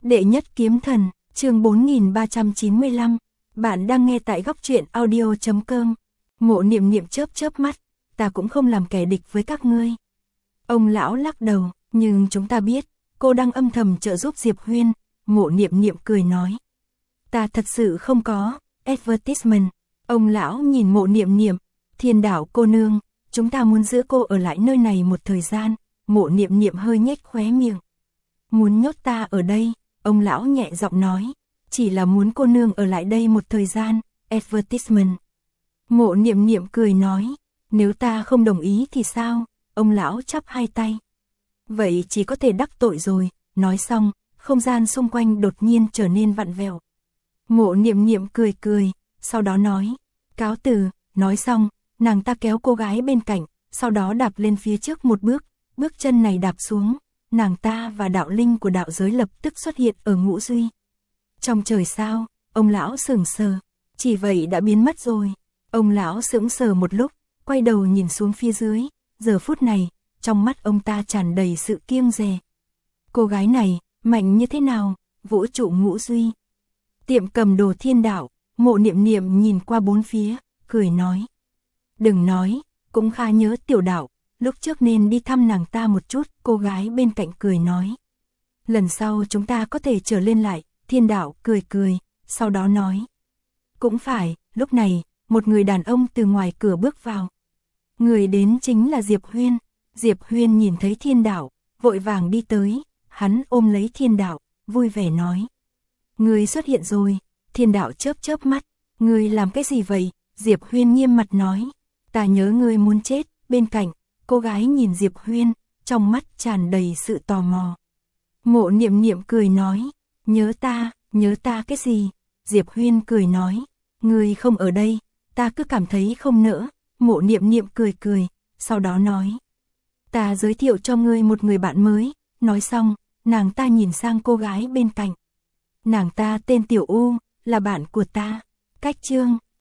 Đệ nhất kiếm thần, chương 4395. Bạn đang nghe tại góc truyện audio.com. Mộ Niệm Niệm chớp chớp mắt, ta cũng không làm kẻ địch với các ngươi. Ông lão lắc đầu, nhưng chúng ta biết, cô đang âm thầm trợ giúp Diệp Huyên. Mộ Niệm Niệm cười nói. Ta thật sự không có, advertisement. Ông lão nhìn Mộ Niệm Niệm, Thiên Đảo cô nương, chúng ta muốn giữ cô ở lại nơi này một thời gian. Mộ Niệm Niệm hơi nhếch khóe miệng. Muốn nhốt ta ở đây, ông lão nhẹ giọng nói, chỉ là muốn cô nương ở lại đây một thời gian, advertisement. Mộ Niệm Niệm cười nói, nếu ta không đồng ý thì sao? Ông lão chắp hai tay. Vậy chỉ có thể đắc tội rồi, nói xong, không gian xung quanh đột nhiên trở nên vặn vẹo. Mộ Niệm Niệm cười cười, sau đó nói, cáo từ, nói xong, nàng ta kéo cô gái bên cạnh, sau đó đạp lên phía trước một bước, bước chân này đạp xuống, nàng ta và đạo linh của đạo giới lập tức xuất hiện ở Ngũ Duy. Trong trời sao, ông lão sững sờ, chỉ vậy đã biến mất rồi. Ông lão sững sờ một lúc, quay đầu nhìn xuống phía dưới, giờ phút này, trong mắt ông ta tràn đầy sự kiêng dè. Cô gái này, mạnh như thế nào? Vũ trụ Ngũ Duy. Tiệm cầm đồ Thiên Đạo, Mộ Niệm Niệm nhìn qua bốn phía, cười nói. Đừng nói, cũng khá nhớ tiểu đạo, lúc trước nên đi thăm nàng ta một chút, cô gái bên cạnh cười nói. Lần sau chúng ta có thể trở lên lại, Thiên Đạo cười cười, sau đó nói. Cũng phải, lúc này, một người đàn ông từ ngoài cửa bước vào. Người đến chính là Diệp Huyên. Diệp Huyên nhìn thấy Thiên Đạo, vội vàng đi tới, hắn ôm lấy Thiên Đạo, vui vẻ nói. Người xuất hiện rồi. Thiên Đạo chớp chớp mắt, người làm cái gì vậy? Diệp Huyên nghiêm mặt nói, ta nhớ người muốn chết. Bên cạnh, cô gái nhìn Diệp Huyên, trong mắt tràn đầy sự tò mò. Mộ Niệm Niệm cười nói, nhớ ta cái gì? Diệp Huyên cười nói, người không ở đây, ta cứ cảm thấy không nỡ. Mộ Niệm Niệm cười cười, sau đó nói, ta giới thiệu cho ngươi một người bạn mới. Nói xong, nàng ta nhìn sang cô gái bên cạnh. Nàng ta tên Tiểu U, là bạn của ta. Cách chương